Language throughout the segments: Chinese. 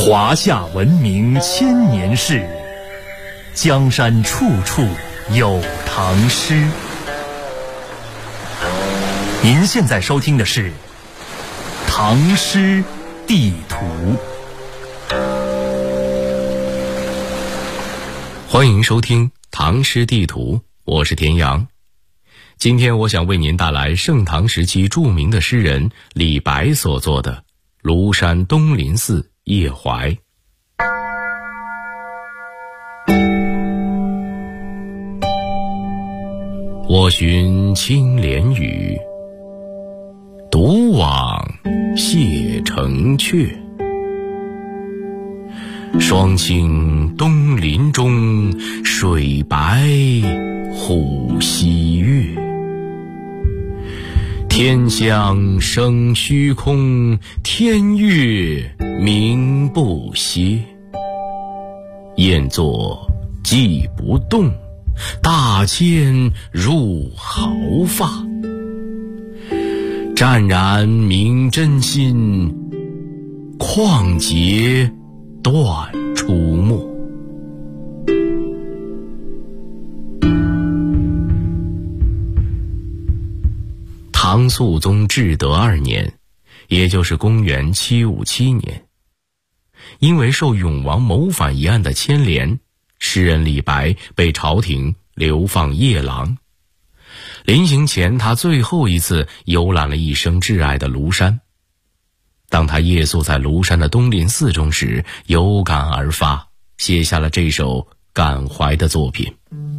华夏文明千年事，江山处处有唐诗。您现在收听的是《唐诗地图》。 欢迎收听《唐诗地图》，我是田阳。今天我想为您带来盛唐时期著名的诗人李白所作的《庐山东林寺夜怀》。我寻青莲雨，独往谢城阙。双清东林中，水白虎溪月。天香生虚空，天月明不歇。雁作寄不动，大千入毫发。湛然明真心，旷结断出没。唐肃宗至德2年，也就是公元757年，因为受永王谋反一案的牵连，诗人李白被朝廷流放夜郎。临行前，他最后一次游览了一生挚爱的庐山。当他夜宿在庐山的东林寺中时，有感而发，写下了这首感怀的作品。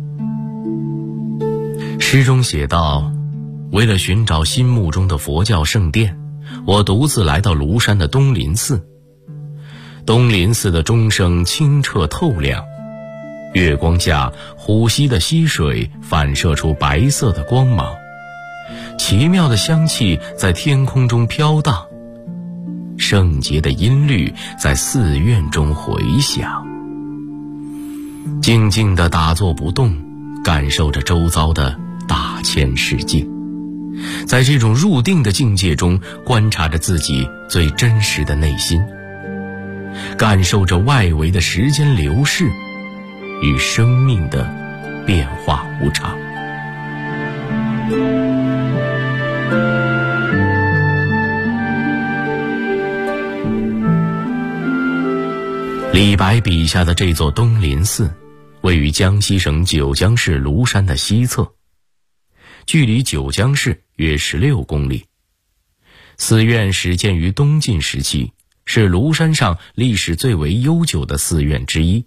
诗中写道：为了寻找心目中的佛教圣殿，我独自来到庐山的东林寺。东林寺的钟声清澈透亮，月光下虎溪的溪水反射出白色的光芒，奇妙的香气在天空中飘荡，圣洁的音律在寺院中回响。静静地打坐不动，感受着周遭的大千世界，在这种入定的境界中，观察着自己最真实的内心，感受着外围的时间流逝与生命的变化无常。李白笔下的这座东林寺位于江西省九江市庐山的西侧，距离九江市约16公里。寺院始建于东晋时期，是庐山上历史最为悠久的寺院之一。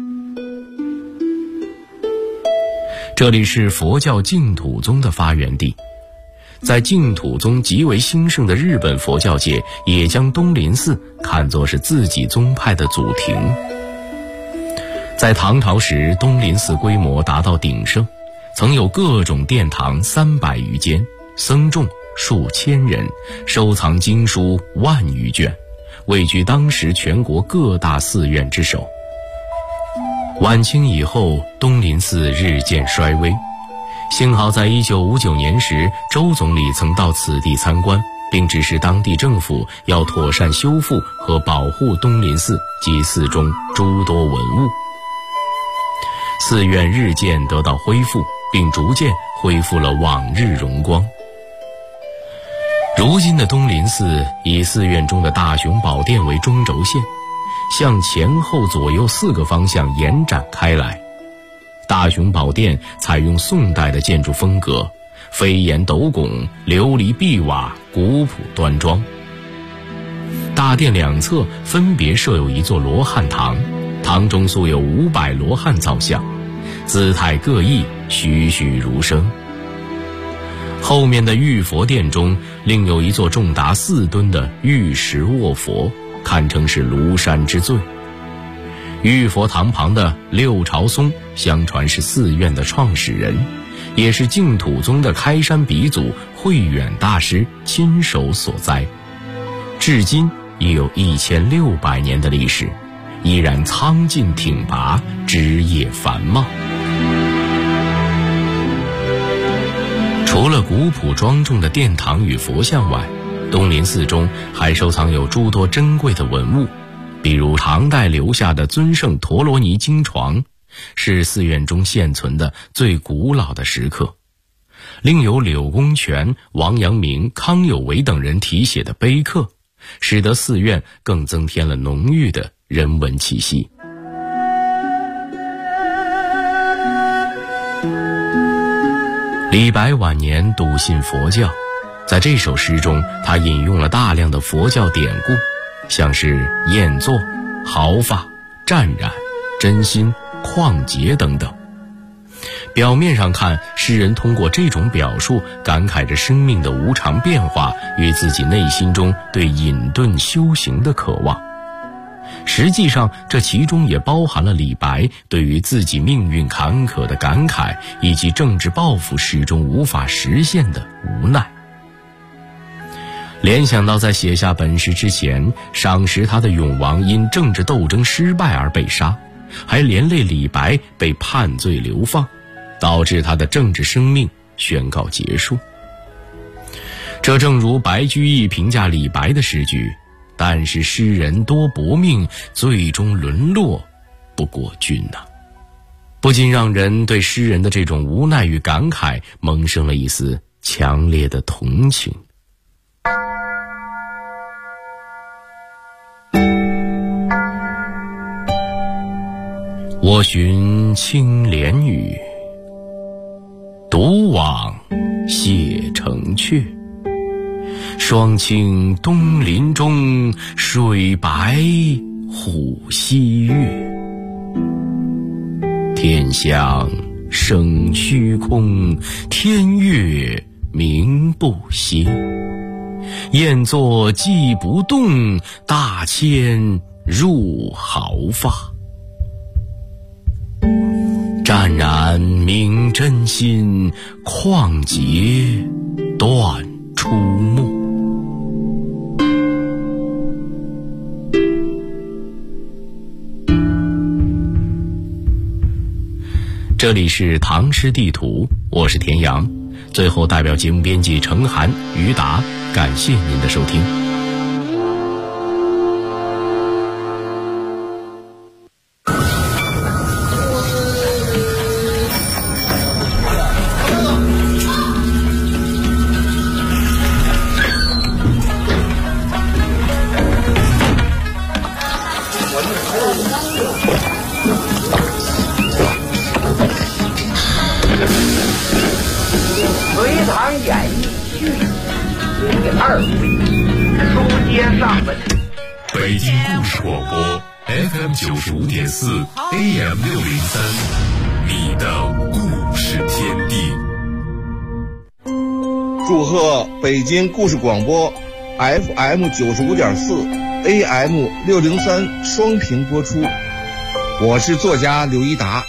这里是佛教净土宗的发源地，在净土宗极为兴盛的日本佛教界，也将东林寺看作是自己宗派的祖庭。在唐朝时，东林寺规模达到鼎盛，曾有各种殿堂300余间，僧众数千人，收藏经书10000余卷，位居当时全国各大寺院之首。晚清以后，东林寺日渐衰微，幸好在1959年时，周总理曾到此地参观，并指示当地政府要妥善修复和保护东林寺及寺中诸多文物。寺院日渐得到恢复，并逐渐恢复了往日荣光。如今的东林寺以寺院中的大雄宝殿为中轴线，向前后左右4个方向延展开来。大雄宝殿采用宋代的建筑风格，飞檐斗拱，琉璃碧瓦，古朴端庄。大殿两侧分别设有一座罗汉堂，堂中塑有500罗汉造像，姿态各异，栩栩如生。后面的玉佛殿中另有一座重达4吨的玉石卧佛，堪称是庐山之最。玉佛堂旁的六朝松，相传是寺院的创始人，也是净土宗的开山鼻祖慧远大师亲手所栽，至今已有1600年的历史，依然苍劲挺拔，枝叶繁茂。除了古朴庄重的殿堂与佛像外，东林寺中还收藏有诸多珍贵的文物， 比如唐代留下的尊圣陀罗尼经床，是寺院中现存的最古老的石刻。另有柳公权、王阳明、康有为等人题写的碑刻，使得寺院更增添了浓郁的人文气息。李白晚年笃信佛教，在这首诗中，他引用了大量的佛教典故，像是宴坐、毫发、湛然、真心、旷劫等等。表面上看，诗人通过这种表述感慨着生命的无常变化与自己内心中对隐遁修行的渴望。实际上，这其中也包含了李白对于自己命运坎坷的感慨，以及政治抱负始终无法实现的无奈。联想到在写下本诗之前，赏识他的永王因政治斗争失败而被杀，还连累李白被判罪流放，导致他的政治生命宣告结束。这正如白居易评价李白的诗句：但是诗人多薄命，最终沦落不过君呐。不禁让人对诗人的这种无奈与感慨萌生了一丝强烈的同情。我寻青莲雨，独往谢城阙。双清东林中，水白虎溪月。天象生虚空，天月明不歇。宴坐既不动，大千入毫发。湛然明真心，旷劫断初暮。这里是唐诗地图，我是田阳。最后代表节目编辑程涵、于达，感谢您的收听。 隋唐演义序第2回，书接上文。 北京故事广播 FM 95.4 AM 603，你的故事天地。 祝贺北京故事广播 FM 95.4 AM 603双屏播出。我是作家刘一达。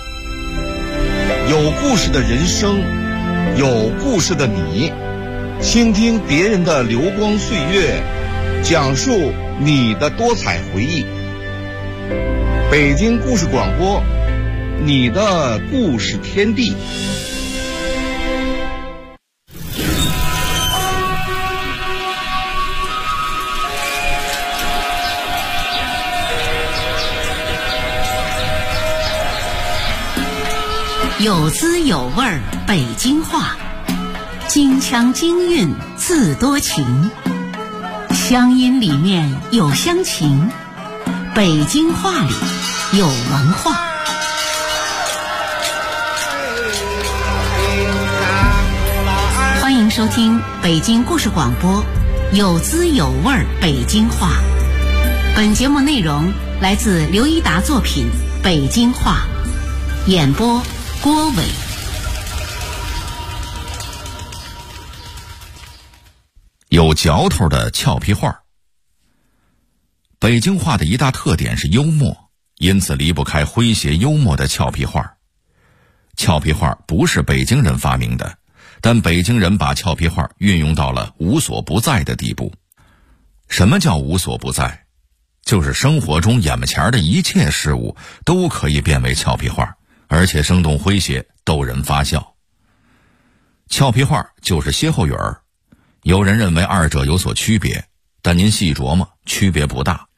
有故事的人生，有故事的你，倾听别人的流光岁月，讲述你的多彩回忆。北京故事广播，你的故事天地。 有滋有味儿北京话，京腔京韵字多情，乡音里面有乡情，北京话里有文化。欢迎收听北京故事广播，有滋有味儿北京话。本节目内容来自刘一达作品《北京话》，演播郭伟。 有嚼头的俏皮话。北京话的一大特点是幽默，因此离不开诙谐幽默的俏皮话。俏皮话不是北京人发明的，但北京人把俏皮话运用到了无所不在的地步。什么叫无所不在？就是生活中眼前的一切事物都可以变为俏皮话，而且生动诙谐，逗人发笑。俏皮话就是歇后语儿，有人认为二者有所区别，但您细琢磨，区别不大。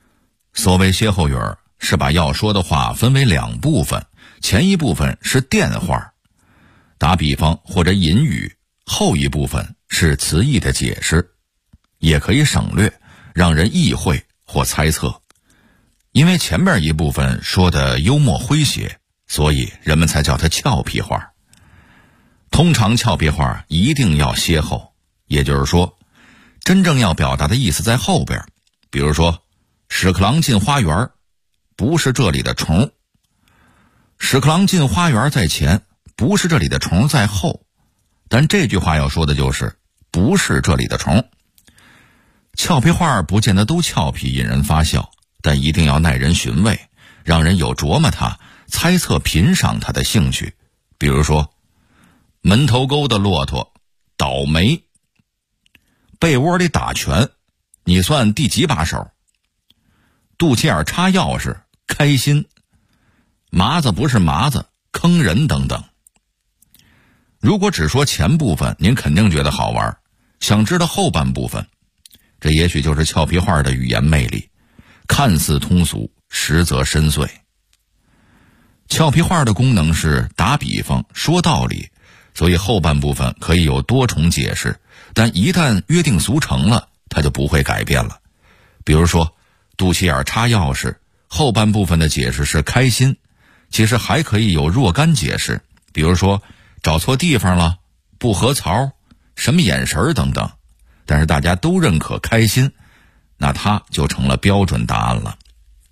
所谓歇后语儿，是把要说的话分为两部分，前一部分是电话，打比方或者隐语，后一部分是词义的解释，也可以省略，让人意会或猜测。因为前面一部分说的幽默诙谐，所以人们才叫它俏皮话。通常俏皮话一定要歇后，也就是说真正要表达的意思在后边。比如说屎壳郎进花园，不是这里的虫。屎壳郎进花园在前，不是这里的虫在后。但这句话要说的就是不是这里的虫。俏皮话不见得都俏皮引人发笑，但一定要耐人寻味，让人有琢磨它、猜测品赏它的兴趣。比如说门头沟的骆驼倒霉，被窝里打拳，你算第几把手？肚脐眼插钥匙，开心。麻子不是麻子，坑人等等。如果只说前部分，您肯定觉得好玩，想知道后半部分，这也许就是俏皮话的语言魅力，看似通俗，实则深邃。俏皮话的功能是打比方、说道理，所以后半部分可以有多重解释，但一旦约定俗成了，它就不会改变了。比如说肚脐眼插钥匙，后半部分的解释是开心，其实还可以有若干解释，比如说找错地方了，不合槽，什么眼神等等。但是大家都认可开心，那它就成了标准答案了。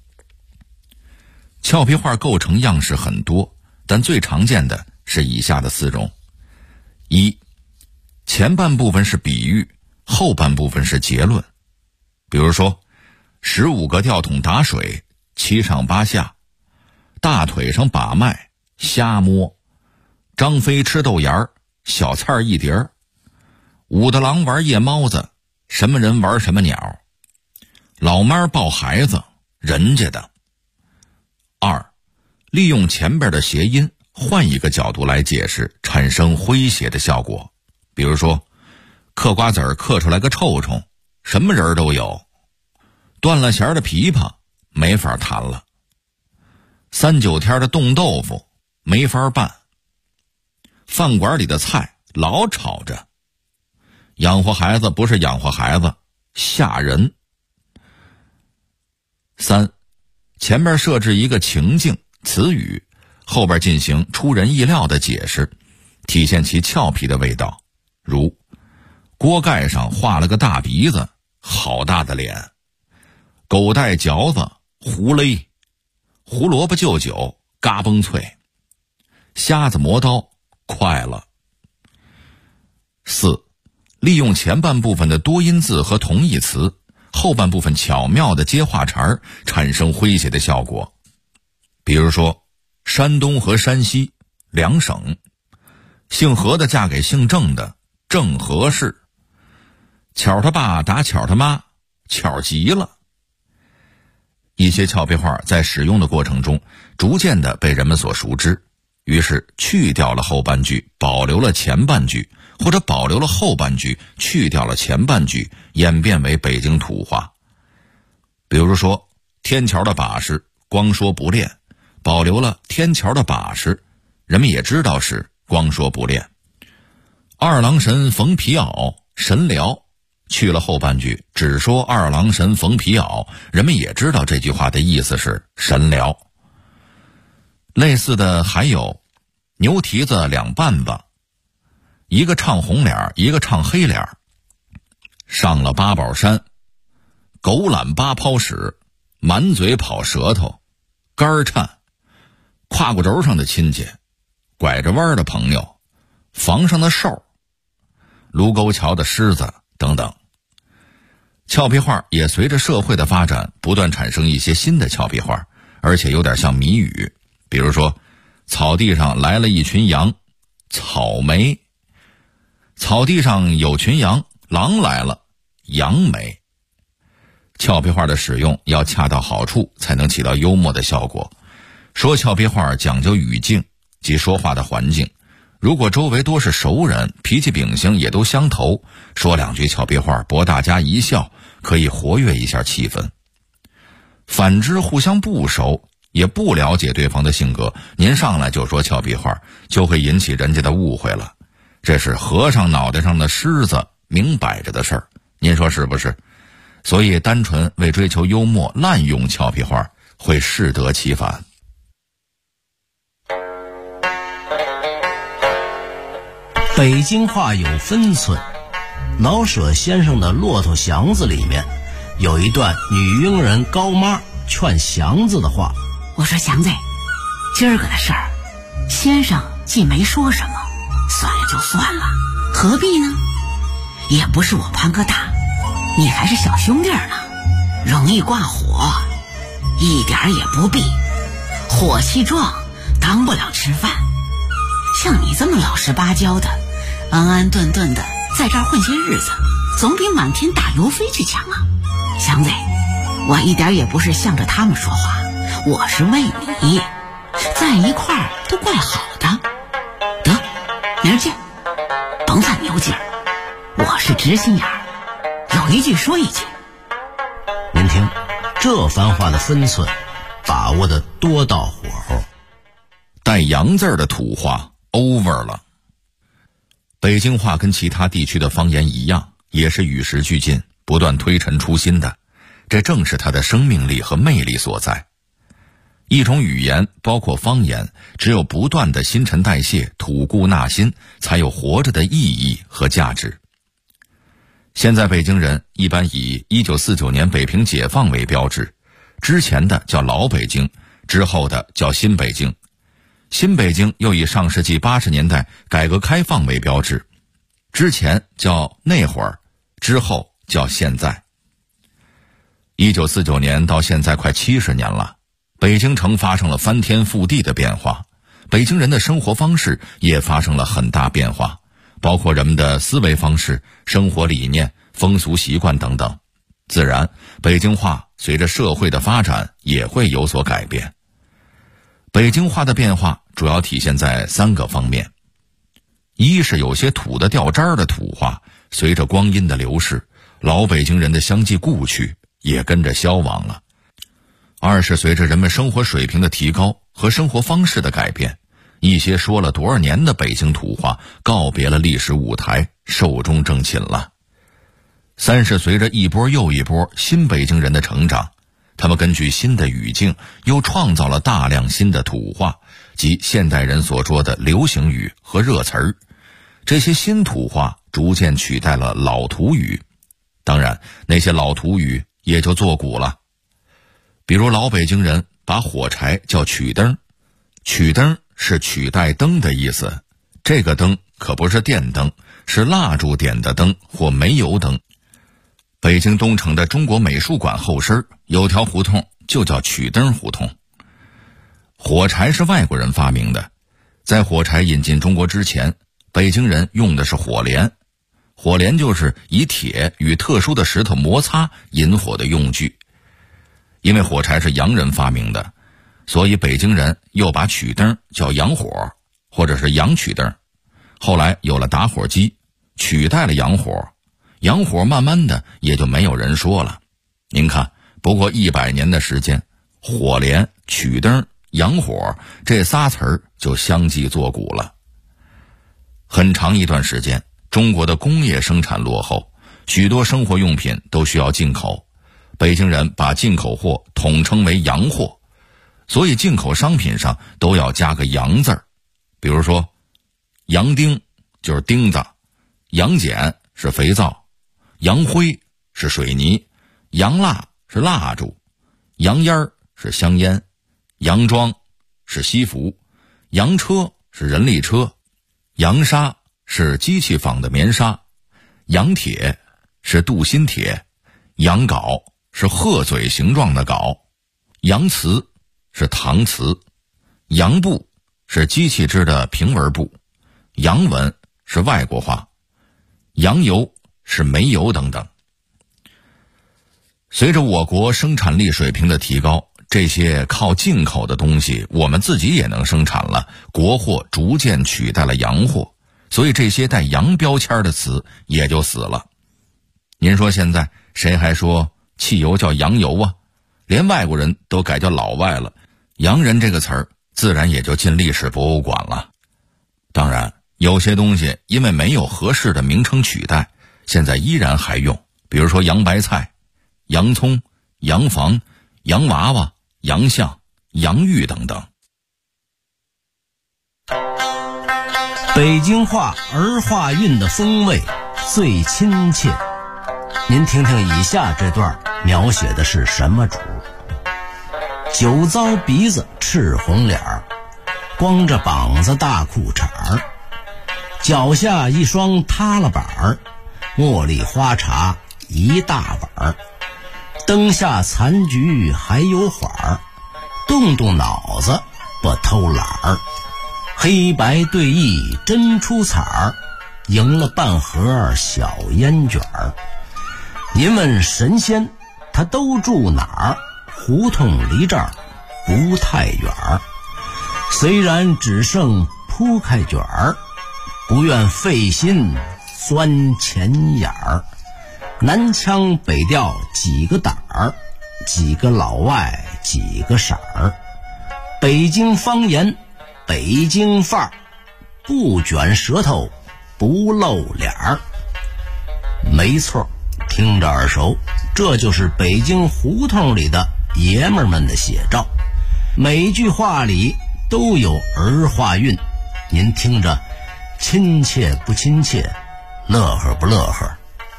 俏皮话构成样式很多，但最常见的是以下的4种：一、前半部分是比喻，后半部分是结论。比如说15个吊桶打水，7上8下，大腿上把脉，瞎摸，张飞吃豆芽儿，小菜儿一碟儿，武大郎玩夜猫子，什么人玩什么鸟，老妈抱孩子，人家的。2、利用前边的谐音，换一个角度来解释，产生诙谐的效果。比如说嗑瓜子儿嗑出来个臭虫，什么人都有。断了弦的琵琶没法弹了。3、9天的冻豆腐没法办。饭馆里的菜老吵着。养活孩子不是养活孩子，吓人。3、前面设置一个情境词语，后边进行出人意料的解释，体现其俏皮的味道。如锅盖上画了个大鼻子，好大的脸。狗带嚼子，胡勒。胡萝卜就酒，嘎嘣脆。瞎子磨刀，快了。4、利用前半部分的多音字和同义词，后半部分巧妙的接话茬儿，产生诙谐的效果。比如说山东和山西两省，姓何的嫁给姓郑的，郑和氏。巧他爸打巧他妈，巧极了。一些俏皮话在使用的过程中逐渐的被人们所熟知，于是去掉了后半句，保留了前半句，或者保留了后半句，去掉了前半句，演变为北京土话。比如说天桥的把式光说不练，保留了天桥的把式，人们也知道是光说不练。二郎神缝皮袄神疗，去了后半句，只说二郎神缝皮袄，人们也知道这句话的意思是神疗。类似的还有牛蹄子两半子，一个唱红脸，一个唱黑脸。上了八宝山，狗懒八泡屎，满嘴跑舌头，肝颤，胯骨轴上的亲戚，拐着弯的朋友，房上的兽，卢沟桥的狮子等等。俏皮话也随着社会的发展不断产生一些新的俏皮话，而且有点像谜语。比如说草地上来了一群羊，草莓。草地上有群羊，狼来了，杨梅。俏皮话的使用要恰到好处，才能起到幽默的效果。说俏皮话讲究语境及说话的环境，如果周围多是熟人，脾气秉性也都相投，说两句俏皮话博大家一笑，可以活跃一下气氛。 反之，互相不熟，也不了解对方的性格，您上来就说俏皮话，就会引起人家的误会了。这是和尚脑袋上的虱子，明摆着的事儿，您说是不是？所以单纯为追求幽默滥用俏皮话，会适得其反。 北京话有分寸，老舍先生的《骆驼祥子》里面有一段女佣人高妈劝祥子的话： 我说祥子，今儿个的事儿，先生既没说什么，算了就算了，何必呢？也不是我潘哥大，你还是小兄弟呢，容易挂火，一点也不必。火气壮，当不了吃饭。像你这么老实巴交的，安安顿顿的在这儿混些日子，总比满天打油飞去强啊！祥子，我一点也不是向着他们说话，我是为你，在一块儿都怪好的。得，明儿见，甭犯牛劲儿，我是直心眼儿，有一句说一句。 您听，这番话的分寸把握的多到火候。 带洋字的土话 over 了。北京话跟其他地区的方言一样，也是与时俱进，不断推陈出新的，这正是它的生命力和魅力所在。一种语言，包括方言，只有不断的新陈代谢、吐故纳新，才有活着的意义和价值。现在北京人一般以1949年北平解放为标志，之前的叫老北京，之后的叫新北京。新北京又以上世纪80年代改革开放为标志，之前叫那会儿，之后叫现在。1949年到现在快70年了，北京城发生了翻天覆地的变化，北京人的生活方式也发生了很大变化，包括人们的思维方式、生活理念、风俗习惯等等。自然，北京话随着社会的发展也会有所改变。北京话的变化主要体现在3个方面：一是有些土的掉渣的土话，随着光阴的流逝，老北京人的相继故去也跟着消亡了；二是随着人们生活水平的提高和生活方式的改变，一些说了多少年的北京土话告别了历史舞台，寿终正寝了；三是随着一波又一波新北京人的成长，他们根据新的语境又创造了大量新的土话，即现代人所说的流行语和热词儿。这些新土话逐渐取代了老土语，当然那些老土语也就作古了。比如老北京人把火柴叫曲灯，曲灯是取代灯的意思，这个灯可不是电灯，是蜡烛点的灯或煤油灯。北京东城的中国美术馆后身有条胡同就叫曲灯胡同。火柴是外国人发明的，在火柴引进中国之前，北京人用的是火镰。火镰就是以铁与特殊的石头摩擦引火的用具。因为火柴是洋人发明的，所以北京人又把曲灯叫洋火，或者是洋曲灯。后来有了打火机，取代了洋火，洋火慢慢的也就没有人说了。您看，不过100年的时间，火镰、曲灯、洋火这仨词儿就相继作古了。很长一段时间，中国的工业生产落后，许多生活用品都需要进口。北京人把进口货统称为洋货，所以进口商品上都要加个洋字儿。比如说，洋钉就是钉子，洋碱是肥皂，洋灰是水泥，洋蜡是蜡烛，洋烟是香烟，洋装是西服，洋车是人力车，洋纱是机器纺的棉纱，洋铁是镀锌铁，洋镐是鹤嘴形状的镐，洋瓷是搪瓷，洋布是机器织的平纹布，洋文是外国话，洋油是煤油等等。随着我国生产力水平的提高，这些靠进口的东西我们自己也能生产了，国货逐渐取代了洋货，所以这些带洋标签的词也就死了。您说现在谁还说汽油叫洋油啊？ 连外国人都改叫老外了，洋人这个词儿自然也就进历史博物馆了。当然，有些东西因为没有合适的名称取代，现在依然还用，比如说洋白菜、洋葱、洋房、洋娃娃、洋相、洋芋等等。 北京话儿化韵的风味最亲切。您听听以下这段描写的是什么主？酒糟鼻子赤红脸儿，光着膀子大裤衩儿，脚下一双塌了板儿，茉莉花茶一大碗儿，灯下残局还有缓儿，动动脑子不偷懒儿，黑白对弈真出彩儿，赢了半盒小烟卷儿。您问神仙他都住哪儿？胡同离这儿不太远儿，虽然只剩铺开卷儿，不愿费心钻钱眼儿。南腔北调几个胆儿，几个老外几个色儿，北京方言北京范儿，不卷舌头不露脸儿。没错，听着耳熟，这就是北京胡同里的爷们儿们的写照。每句话里都有儿化韵，您听着亲切不亲切，乐呵不乐呵？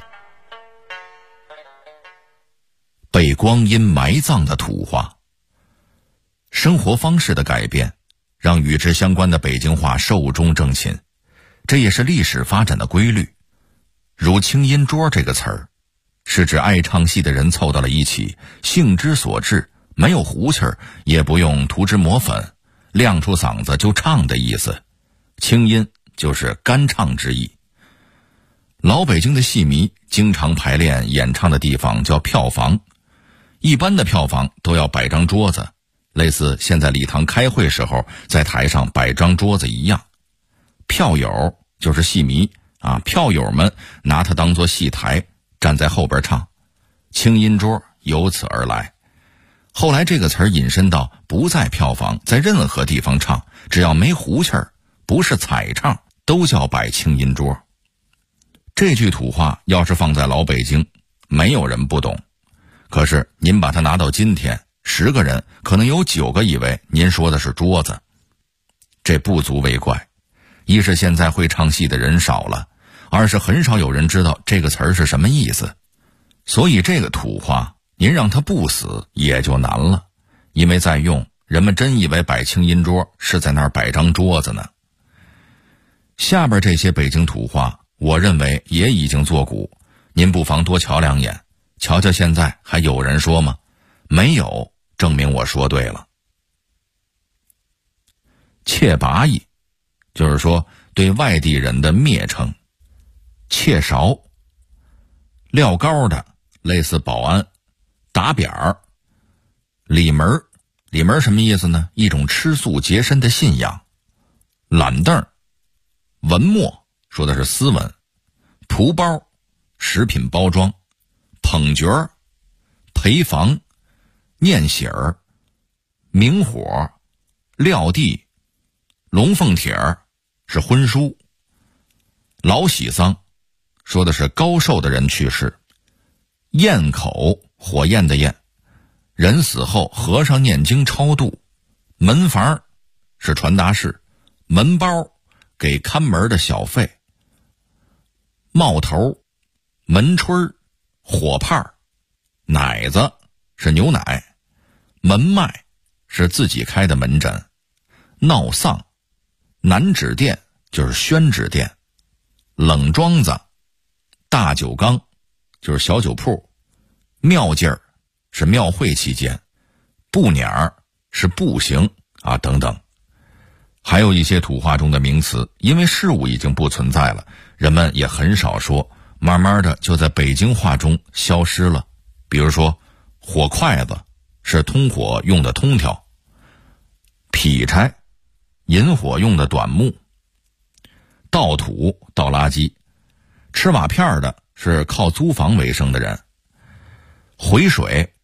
被光阴埋葬的土话。生活方式的改变让与之相关的北京话寿终正寝，这也是历史发展的规律。如清音桌这个词儿，是指爱唱戏的人凑到了一起，兴之所至，没有胡气儿，也不用涂脂抹粉，亮出嗓子就唱的意思。清音就是干唱之意。老北京的戏迷经常排练演唱的地方叫票房，一般的票房都要摆张桌子，类似现在礼堂开会时候在台上摆张桌子一样。票友就是戏迷票友们拿它当作戏台，站在后边唱，清音桌由此而来。后来这个词儿引申到不在票房，在任何地方唱，只要没胡气儿，不是彩唱，都叫摆清音桌。这句土话要是放在老北京，没有人不懂。可是您把它拿到今天，10个人可能有9个以为您说的是桌子。这不足为怪，一是现在会唱戏的人少了，二是很少有人知道这个词儿是什么意思。所以这个土话您让它不死也就难了，因为在用，人们真以为摆清音桌是在那儿摆张桌子呢。下边这些北京土话我认为也已经作古，您不妨多瞧2眼，瞧瞧现在还有人说吗？没有，证明我说对了。切拔意就是说对外地人的蔑称。切勺撂高的类似保安。打扁儿。里门什么意思呢？一种吃素洁身的信仰。懒凳文墨说的是斯文。蒲包食品包装。捧角儿陪房。念喜儿明火撂地。龙凤帖儿是婚书。老喜丧说的是高寿的人去世。焰口火焰的焰，人死后和尚念经超度。门房是传达室。门包给看门的小费。帽头门吹火炮。奶子是牛奶。门脉是自己开的门诊。闹丧南纸店就是宣纸店。冷庄子大酒缸就是小酒铺。庙劲儿是庙会期间。步辇儿是步行等等。还有一些土话中的名词，因为事物已经不存在了，人们也很少说，慢慢的就在北京话中消失了。比如说火筷子是通火用的通条。劈柴引火用的短木。倒土倒垃圾。吃瓦片的是靠租房为生的人。回水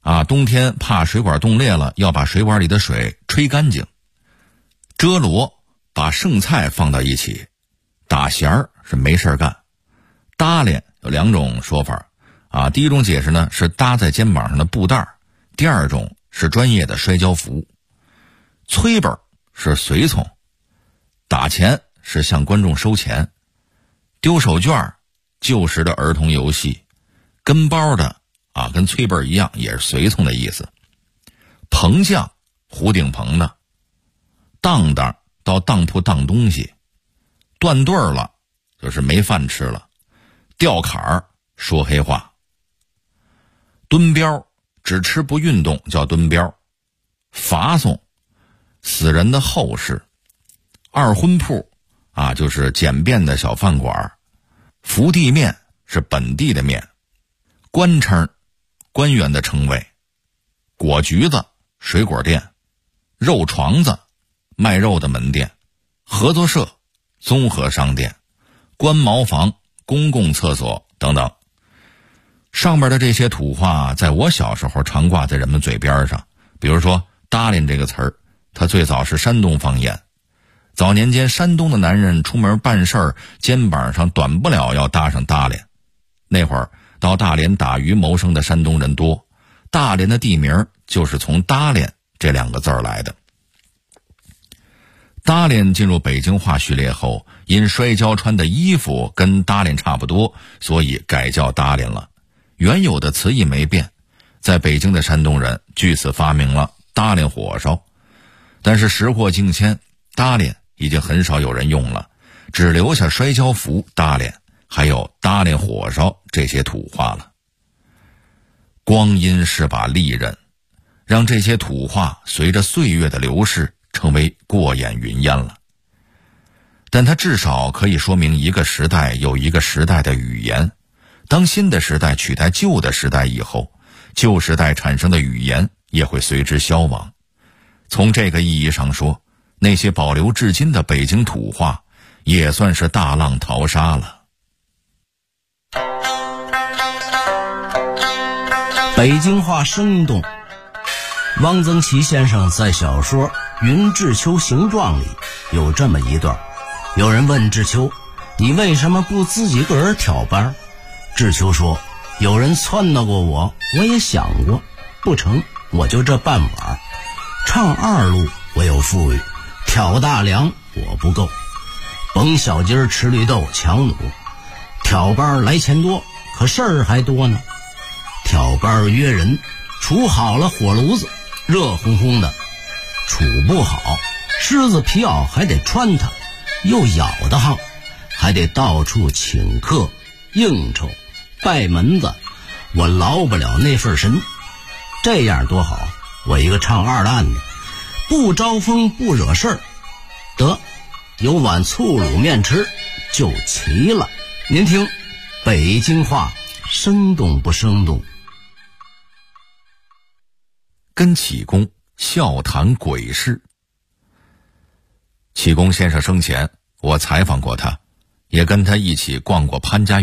冬天怕水管冻裂了，要把水管里的水吹干净。遮罗，把剩菜放到一起。打弦儿是没事干。搭连有2种说法第一种解释呢是搭在肩膀上的布袋，第二种是专业的摔跤服。催本是随从，打钱是向观众收钱，丢手绢旧时的儿童游戏，跟包的跟催本一样，也是随从的意思。棚匠，胡顶棚的。当当，到当铺当东西。断队了，就是没饭吃了。吊坎儿，说黑话。蹲膘，只吃不运动叫蹲膘。罚送，死人的后事。二荤铺就是简便的小饭馆。福地面是本地的面。官称，官员的称谓。果橘子，水果店。肉床子，卖肉的门店。合作社，综合商店。官茅房，公共厕所等等。上面的这些土话在我小时候常挂在人们嘴边上。比如说搭连这个词儿，它最早是山东方言。早年间山东的男人出门办事儿，肩膀上短不了要搭上搭连。那会儿到大连打鱼谋生的山东人多，大连的地名就是从搭连这2个字儿来的。搭连进入北京话序列后，因摔跤穿的衣服跟搭连差不多，所以改叫搭连了。原有的词义没变，在北京的山东人据此发明了搭连火烧。但是时过境迁，搭连已经很少有人用了，只留下摔跤服搭连，还有搭连火烧这些土话了。光阴是把利刃，让这些土话随着岁月的流逝成为过眼云烟了。但它至少可以说明一个时代有一个时代的语言。当新的时代取代旧的时代以后，旧时代产生的语言也会随之消亡。从这个意义上说，那些保留至今的北京土话也算是大浪淘沙了。 北京话生动。汪曾祺先生在小说《云志秋行状》里有这么一段，有人问志秋，你为什么不自己个儿挑班？志秋说，有人撺掇过我，我也想过，不成，我就这半碗。唱二路我有富裕，挑大梁我不够，甭小鸡儿吃绿豆强弩，挑班来钱多，可事儿还多呢。挑班约人，处好了火炉子，热烘烘的；处不好，狮子皮袄还得穿它，又咬得慌，还得到处请客应酬拜门子，我劳不了那份神。这样多好，我一个唱二烂的，不招风不惹事儿，得有碗醋卤面吃就齐了。您听北京话生动不生动？ 跟启功笑谈鬼事。启功先生生前，我采访过他，也跟他一起逛过潘家园。